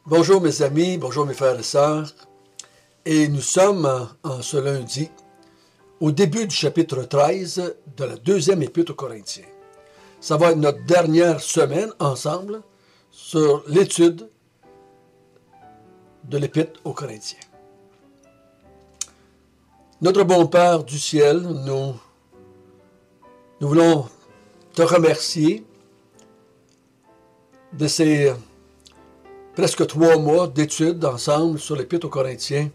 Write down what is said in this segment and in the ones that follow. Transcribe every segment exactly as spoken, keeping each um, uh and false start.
Bonjour mes amis, bonjour mes frères et sœurs. Et nous sommes en ce lundi au début du chapitre treize de la deuxième épître aux Corinthiens. Ça va être notre dernière semaine ensemble sur l'étude de l'épître aux Corinthiens. Notre bon Père du ciel, nous, nous voulons te remercier de ces presque trois mois d'études ensemble sur l'Épître aux Corinthiens.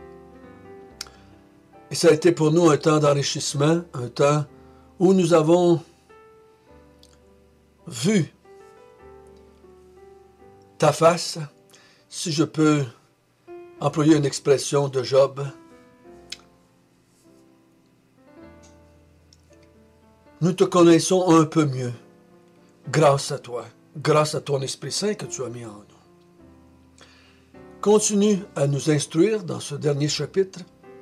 Et ça a été pour nous un temps d'enrichissement, un temps où nous avons vu ta face, si je peux employer une expression de Job. Nous te connaissons un peu mieux grâce à toi, grâce à ton Esprit Saint que tu as mis en nous. Continue à nous instruire dans ce dernier chapitre.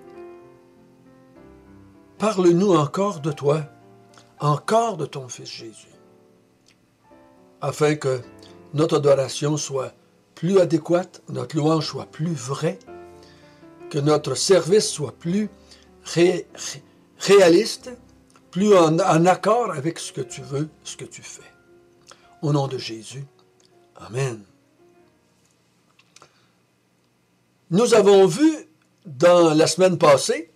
Parle-nous encore de toi, encore de ton Fils Jésus, afin que notre adoration soit plus adéquate, notre louange soit plus vraie, que notre service soit plus ré, ré, réaliste, plus en, en accord avec ce que tu veux, ce que tu fais. Au nom de Jésus, Amen. Nous avons vu dans la semaine passée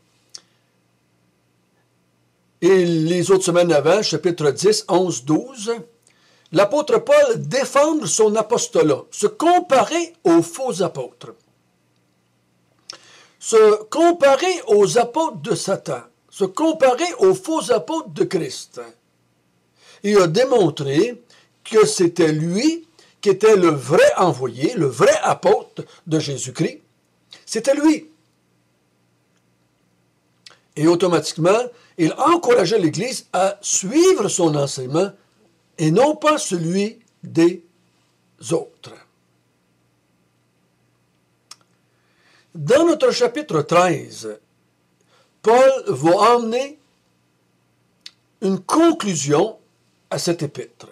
et les autres semaines avant, chapitre dix, onze, douze, l'apôtre Paul défendre son apostolat, se comparer aux faux apôtres, se comparer aux apôtres de Satan, se comparer aux faux apôtres de Christ. Il a démontré que c'était lui qui était le vrai envoyé, le vrai apôtre de Jésus-Christ. C'était lui. Et automatiquement, il encourageait l'Église à suivre son enseignement et non pas celui des autres. Dans notre chapitre treize, Paul va emmener une conclusion à cette épître.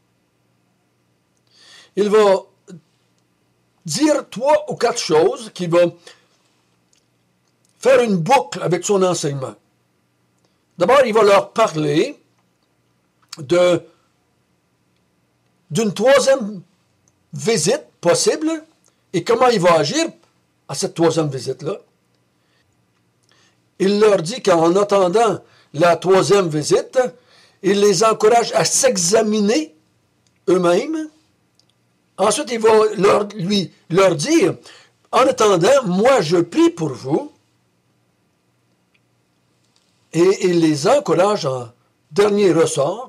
Il va dire trois ou quatre choses qui vont faire une boucle avec son enseignement. D'abord, il va leur parler de, d'une troisième visite possible et comment il va agir à cette troisième visite-là. Il leur dit qu'en attendant la troisième visite, il les encourage à s'examiner eux-mêmes. Ensuite, il va leur, lui, leur dire, en attendant, moi je prie pour vous. Et il les encourage en dernier ressort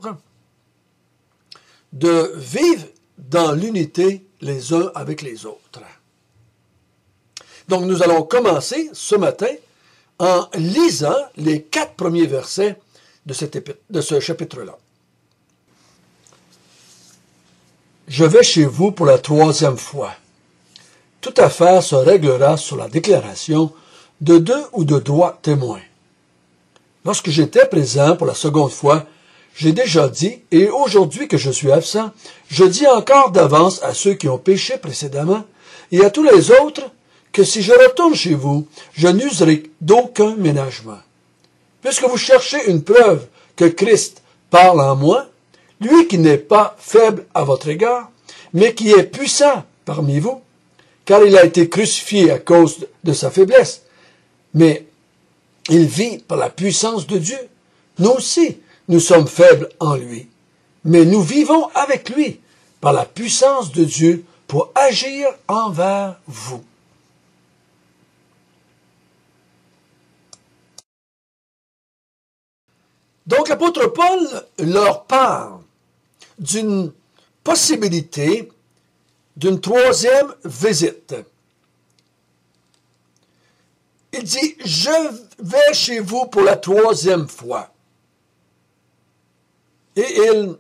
de vivre dans l'unité les uns avec les autres. Donc nous allons commencer ce matin en lisant les quatre premiers versets de, cette épître, de ce chapitre-là. Je vais chez vous pour la troisième fois. Toute affaire se réglera sur la déclaration de deux ou de trois témoins. Lorsque j'étais présent pour la seconde fois, j'ai déjà dit, et aujourd'hui que je suis absent, je dis encore d'avance à ceux qui ont péché précédemment et à tous les autres que si je retourne chez vous, je n'userai d'aucun ménagement. Puisque vous cherchez une preuve que Christ parle en moi, lui qui n'est pas faible à votre égard, mais qui est puissant parmi vous, car il a été crucifié à cause de sa faiblesse, mais il vit par la puissance de Dieu. Nous aussi, nous sommes faibles en lui, mais nous vivons avec lui par la puissance de Dieu pour agir envers vous. Donc l'apôtre Paul leur parle d'une possibilité d'une troisième visite. Il dit, je vais chez vous pour la troisième fois. Et il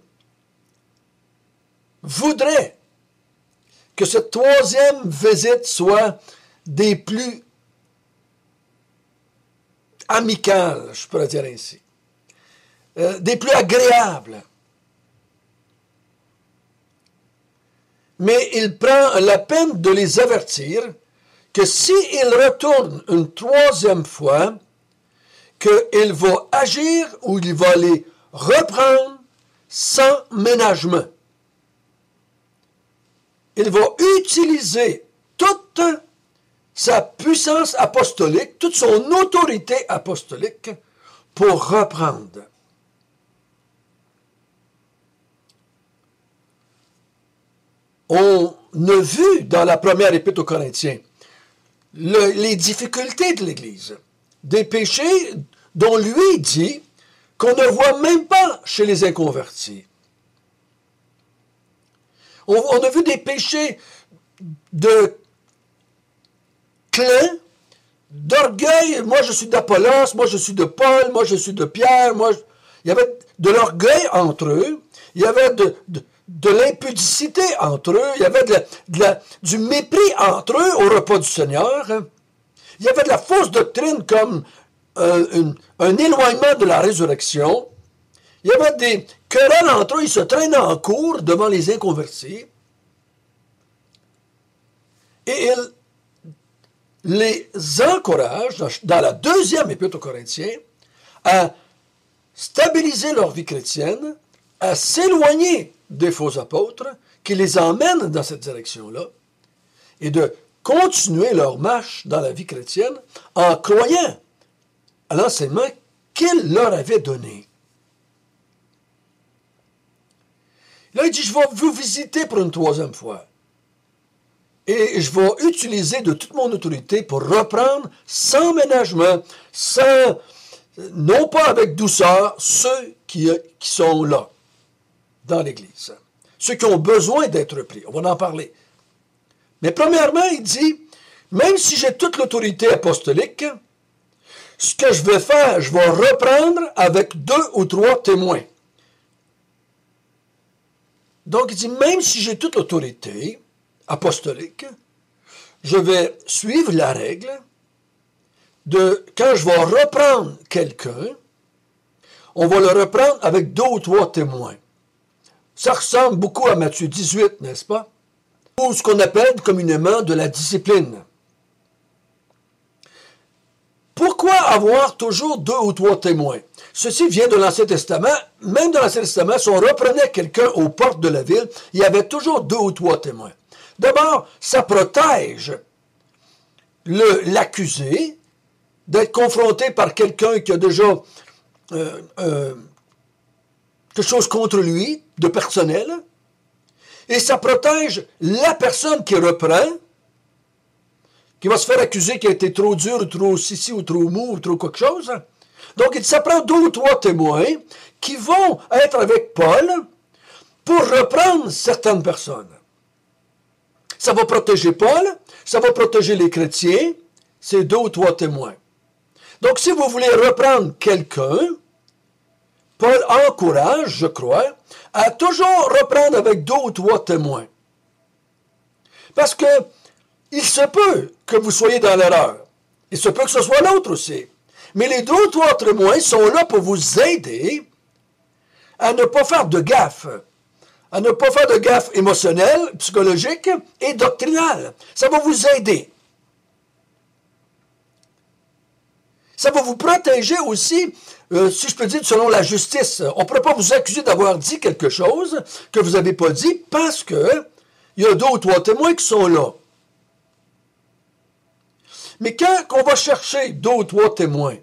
voudrait que cette troisième visite soit des plus amicales, je pourrais dire ainsi, euh, des plus agréables. mais il prend la peine de les avertir que s'ils retournent une troisième fois, qu'il va agir ou il va les reprendre sans ménagement. Il va utiliser toute sa puissance apostolique, toute son autorité apostolique pour reprendre. On a vu dans la première épître aux Corinthiens le, les difficultés de l'Église, des péchés dont lui dit qu'on ne voit même pas chez les inconvertis. On, on a vu des péchés de clin, d'orgueil. Moi, je suis d'Apollos, moi, je suis de Paul, moi, je suis de Pierre. Moi, je... Il y avait de l'orgueil entre eux. Il y avait de, de, de l'impudicité entre eux. Il y avait de la, de la, du mépris entre eux au repas du Seigneur. Il y avait de la fausse doctrine comme euh, une, un éloignement de la résurrection. Il y avait des querelles entre eux. Ils se traînaient en cours devant les inconvertis. Et ils les encourage, dans la deuxième épître aux Corinthiens, à stabiliser leur vie chrétienne, à s'éloigner des faux apôtres, qui les emmènent dans cette direction-là, et de continuer leur marche dans la vie chrétienne en croyant à l'enseignement qu'il leur avait donné. Là, il dit, je vais vous visiter pour une troisième fois. Et je vais utiliser de toute mon autorité pour reprendre sans ménagement, sans, non pas avec douceur, ceux qui, qui sont là, dans l'Église. Ceux qui ont besoin d'être pris. On va en parler. Mais premièrement, il dit, même si j'ai toute l'autorité apostolique, ce que je vais faire, je vais reprendre avec deux ou trois témoins. Donc, il dit, même si j'ai toute l'autorité apostolique, je vais suivre la règle de, quand je vais reprendre quelqu'un, on va le reprendre avec deux ou trois témoins. Ça ressemble beaucoup à Matthieu dix-huit, n'est-ce pas? Ou ce qu'on appelle communément de la discipline. Pourquoi avoir toujours deux ou trois témoins? Ceci vient de l'Ancien Testament. Même dans l'Ancien Testament, si on reprenait quelqu'un aux portes de la ville, il y avait toujours deux ou trois témoins. D'abord, ça protège l'accusé d'être confronté par quelqu'un qui a déjà euh, euh, quelque chose contre lui, de personnel, et ça protège la personne qui reprend, qui va se faire accuser qu'il a été trop dur, ou trop sissi, ou trop mou, ou trop quelque chose. Donc, ça prend deux ou trois témoins qui vont être avec Paul pour reprendre certaines personnes. Ça va protéger Paul, ça va protéger les chrétiens, c'est deux ou trois témoins. Donc, si vous voulez reprendre quelqu'un, Paul encourage, je crois, à toujours reprendre avec deux ou trois témoins. Parce que il se peut que vous soyez dans l'erreur. Il se peut que ce soit l'autre aussi. Mais les deux ou trois témoins sont là pour vous aider à ne pas faire de gaffe. À ne pas faire de gaffe émotionnelle, psychologique et doctrinale. Ça va vous aider. Ça va vous protéger aussi, euh, si je peux dire, selon la justice. On ne pourra pas vous accuser d'avoir dit quelque chose que vous n'avez pas dit parce que il y a deux ou trois témoins qui sont là. Mais quand on va chercher deux ou trois témoins,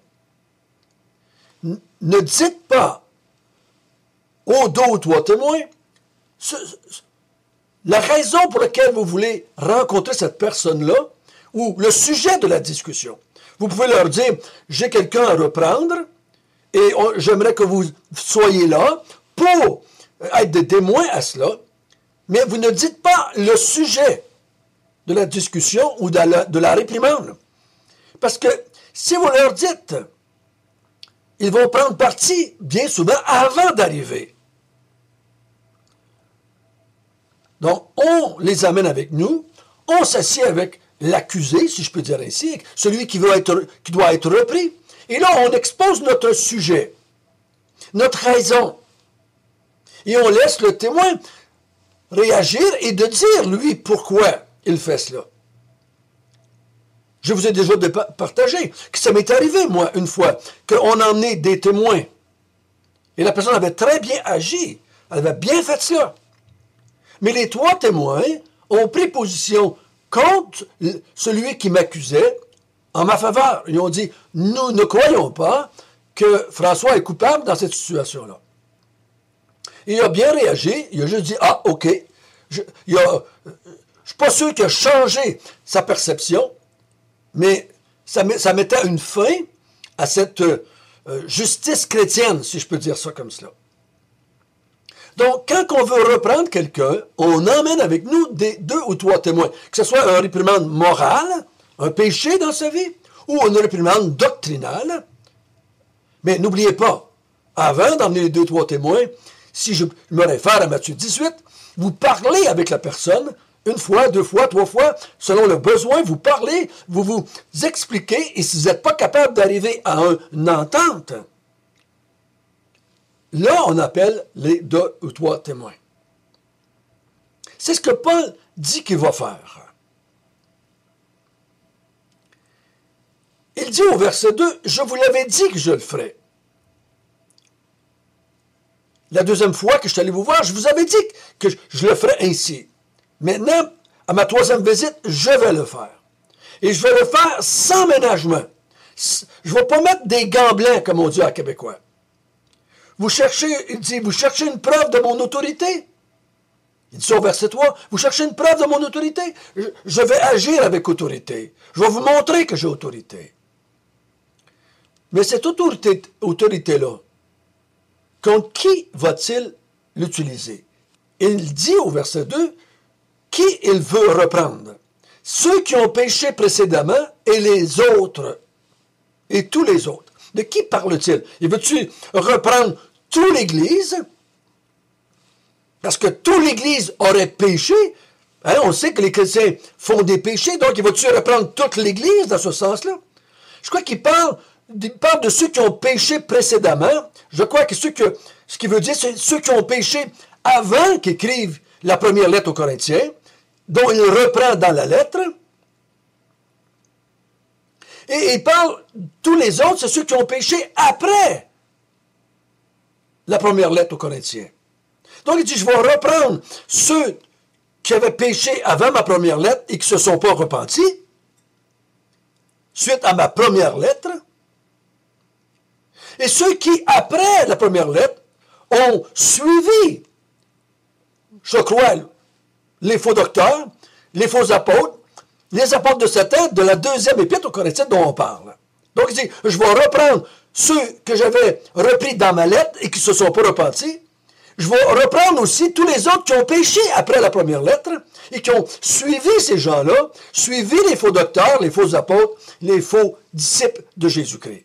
ne dites pas aux deux ou trois témoins ce, la raison pour laquelle vous voulez rencontrer cette personne-là ou le sujet de la discussion. Vous pouvez leur dire, j'ai quelqu'un à reprendre et j'aimerais que vous soyez là pour être des témoins à cela, mais vous ne dites pas le sujet de la discussion ou de la, de la réprimande. Parce que si vous leur dites, ils vont prendre parti bien souvent avant d'arriver. Donc, on les amène avec nous, on s'assied avec l'accusé, si je peux dire ainsi, celui qui, veut être, qui doit être repris. Et là, on expose notre sujet, notre raison. Et on laisse le témoin réagir et de dire, lui, pourquoi il fait cela. Je vous ai déjà partagé que ça m'est arrivé, moi, une fois, qu'on a emmené des témoins. Et la personne avait très bien agi. Elle avait bien fait cela. Mais les trois témoins ont pris position contre celui qui m'accusait en ma faveur. Ils ont dit, nous ne croyons pas que François est coupable dans cette situation-là. Il a bien réagi. Il a juste dit, ah, OK. Je ne suis pas sûr qu'il a changé sa perception, mais ça, ça mettait une fin à cette euh, justice chrétienne, si je peux dire ça comme cela. Donc, quand on veut reprendre quelqu'un, on emmène avec nous des, deux ou trois témoins, que ce soit un réprimande morale, un péché dans sa vie, ou une réprimande doctrinale. Mais n'oubliez pas, avant d'emmener les deux ou trois témoins, si je me réfère à Matthieu dix-huit, vous parlez avec la personne, une fois, deux fois, trois fois, selon le besoin, vous parlez, vous vous expliquez, et si vous n'êtes pas capable d'arriver à une entente, là, on appelle les deux ou trois témoins. C'est ce que Paul dit qu'il va faire. Il dit au verset deux, « Je vous l'avais dit que je le ferais. » La deuxième fois que je suis allé vous voir, je vous avais dit que je le ferais ainsi. Maintenant, à ma troisième visite, je vais le faire. Et je vais le faire sans ménagement. Je ne vais pas mettre des gants blancs, comme on dit en québécois. Vous cherchez, il dit, vous cherchez une preuve de mon autorité? Il dit ça au verset trois, vous cherchez une preuve de mon autorité? Je, je vais agir avec autorité. Je vais vous montrer que j'ai autorité. Mais cette autorité, autorité-là, contre qui va-t-il l'utiliser? Il dit au verset deux, qui il veut reprendre? Ceux qui ont péché précédemment et les autres, et tous les autres. De qui parle-t-il? Il veut-tu reprendre toute l'Église? Parce que toute l'Église aurait péché. Hein, on sait que les chrétiens font des péchés, donc il veut-tu reprendre toute l'Église dans ce sens-là? Je crois qu'il parle, il parle de ceux qui ont péché précédemment. Je crois que, ceux que ce qu'il veut dire, c'est ceux qui ont péché avant qu'il écrive la première lettre aux Corinthiens, dont il reprend dans la lettre. Et il parle, tous les autres, c'est ceux qui ont péché après la première lettre aux Corinthiens. Donc il dit, je vais reprendre ceux qui avaient péché avant ma première lettre et qui ne se sont pas repentis, suite à ma première lettre, et ceux qui, après la première lettre, ont suivi, je crois, les faux docteurs, les faux apôtres, les apôtres de Satan, de la deuxième épître aux Corinthiens dont on parle. Donc il dit, je vais reprendre ceux que j'avais repris dans ma lettre et qui ne se sont pas repentis. Je vais reprendre aussi tous les autres qui ont péché après la première lettre et qui ont suivi ces gens-là, suivi les faux docteurs, les faux apôtres, les faux disciples de Jésus-Christ.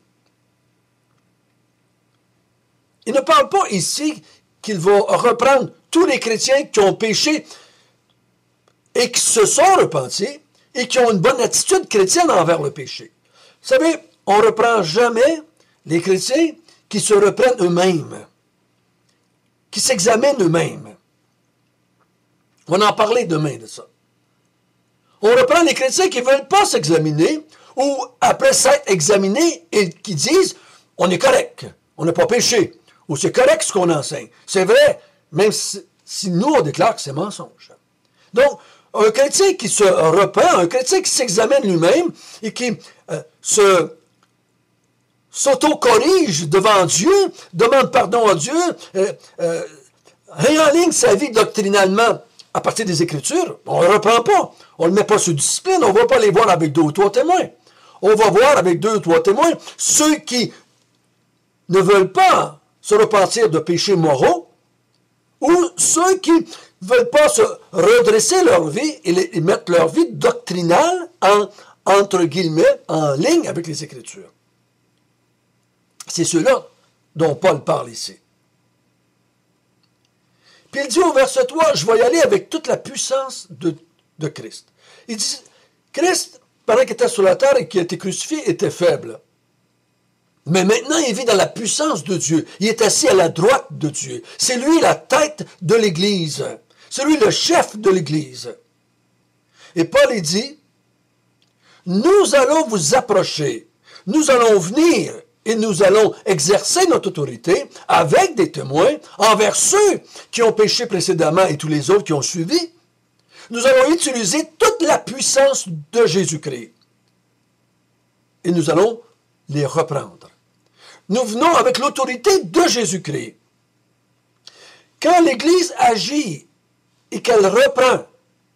Il ne parle pas ici qu'il va reprendre tous les chrétiens qui ont péché et qui se sont repentis et qui ont une bonne attitude chrétienne envers le péché. Vous savez, on ne reprend jamais les chrétiens qui se reprennent eux-mêmes, qui s'examinent eux-mêmes. On va en parler demain de ça. On reprend les chrétiens qui ne veulent pas s'examiner ou, après s'être examinés, et qui disent « on est correct, on n'a pas péché » ou « c'est correct ce qu'on enseigne ». C'est vrai, même si, si nous, on déclare que c'est mensonge. Donc, un chrétien qui se repent, un chrétien qui s'examine lui-même et qui euh, se s'auto-corrige devant Dieu, demande pardon à Dieu, euh, euh, réenligne sa vie doctrinalement à partir des Écritures, on ne le reprend pas. On ne le met pas sous discipline, on ne va pas les voir avec deux ou trois témoins. On va voir avec deux ou trois témoins ceux qui ne veulent pas se repentir de péchés moraux ou ceux qui ne veulent pas se redresser leur vie et, les, et mettre leur vie doctrinale en, entre guillemets, en ligne avec les Écritures. C'est ceux-là dont Paul parle ici. Puis il dit au verset trois, je vais y aller avec toute la puissance de, de Christ. Il dit, Christ, pendant qu'il était sur la terre et qu'il a été crucifié, était faible. Mais maintenant, il vit dans la puissance de Dieu. Il est assis à la droite de Dieu. C'est lui la tête de l'Église. C'est lui le chef de l'Église. Et Paul dit, nous allons vous approcher, nous allons venir et nous allons exercer notre autorité avec des témoins envers ceux qui ont péché précédemment et tous les autres qui ont suivi. Nous allons utiliser toute la puissance de Jésus-Christ. Et nous allons les reprendre. Nous venons avec l'autorité de Jésus-Christ. Quand l'Église agit et qu'elle reprend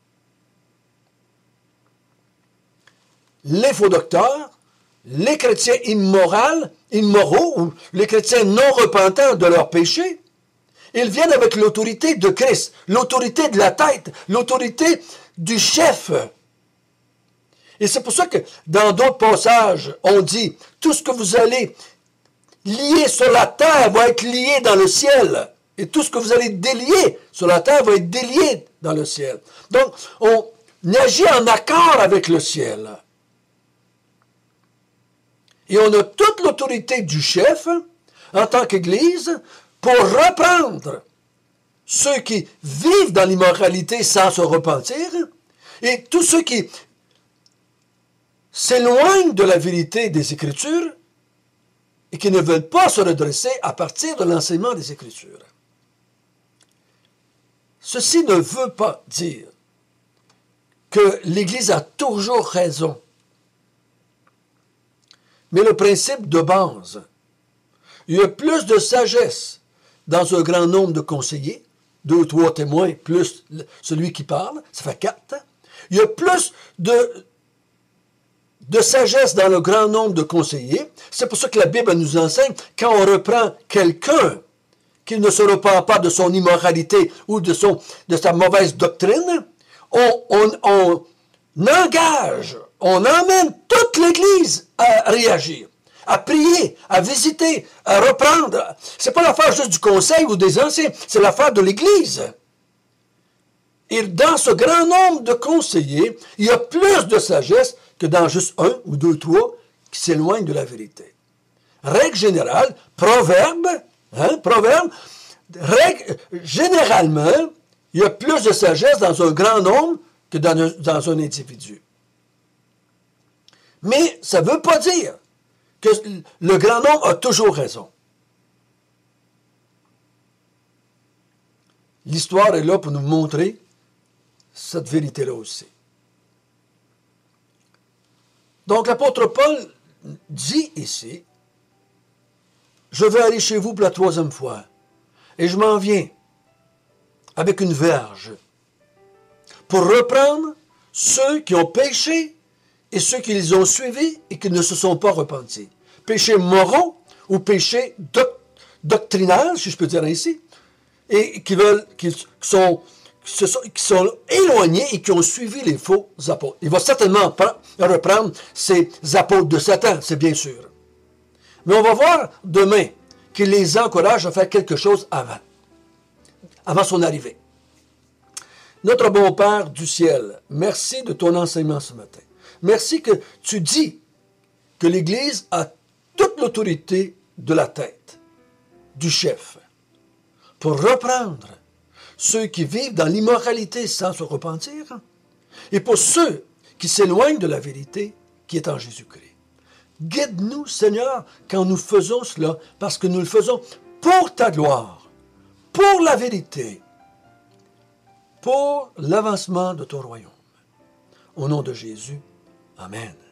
les faux docteurs, les chrétiens immoraux, immoraux ou les chrétiens non repentants de leurs péchés, ils viennent avec l'autorité de Christ, l'autorité de la tête, l'autorité du chef. Et c'est pour ça que dans d'autres passages, on dit, tout ce que vous allez lier sur la terre va être lié dans le ciel. Et tout ce que vous allez délier sur la terre va être délié dans le ciel. Donc, on agit en accord avec le ciel. Et on a toute l'autorité du chef, en tant qu'Église, pour reprendre ceux qui vivent dans l'immoralité sans se repentir, et tous ceux qui s'éloignent de la vérité des Écritures et qui ne veulent pas se redresser à partir de l'enseignement des Écritures. Ceci ne veut pas dire que l'Église a toujours raison. Mais le principe de base, il y a plus de sagesse dans un grand nombre de conseillers, deux ou trois témoins, plus celui qui parle, ça fait quatre. Il y a plus de, de sagesse dans le grand nombre de conseillers. C'est pour ça que la Bible nous enseigne, quand on reprend quelqu'un qui ne se repent pas de son immoralité ou de, son, de sa mauvaise doctrine, on, on, on engage, on emmène toute l'Église à réagir, à prier, à visiter, à reprendre. C'est pas l'affaire juste du conseil ou des anciens, c'est l'affaire de l'Église. Et dans ce grand nombre de conseillers, il y a plus de sagesse que dans juste un ou deux, trois qui s'éloignent de la vérité. Règle générale, proverbe, hein, proverbe, règle, généralement, il y a plus de sagesse dans un grand nombre que dans un, dans un individu. Mais ça ne veut pas dire que le grand nombre a toujours raison. L'histoire est là pour nous montrer cette vérité-là aussi. Donc l'apôtre Paul dit ici, « Je vais aller chez vous pour la troisième fois, et je m'en viens avec une verge pour reprendre ceux qui ont péché et ceux qui les ont suivis et qui ne se sont pas repentis. Péchés moraux ou péchés doc doctrinaux, si je peux dire ainsi, et qui veulent, qui sont, qui, se sont, qui sont éloignés et qui ont suivi les faux apôtres. Il va certainement pas reprendre ces apôtres de Satan, c'est bien sûr. Mais on va voir demain qu'il les encourage à faire quelque chose avant, avant son arrivée. Notre bon Père du ciel, merci de ton enseignement ce matin. Merci que tu dis que l'Église a toute l'autorité de la tête, du chef, pour reprendre ceux qui vivent dans l'immoralité sans se repentir, et pour ceux qui s'éloignent de la vérité qui est en Jésus-Christ. Guide-nous, Seigneur, quand nous faisons cela, parce que nous le faisons pour ta gloire, pour la vérité, pour l'avancement de ton royaume. Au nom de Jésus, Amen.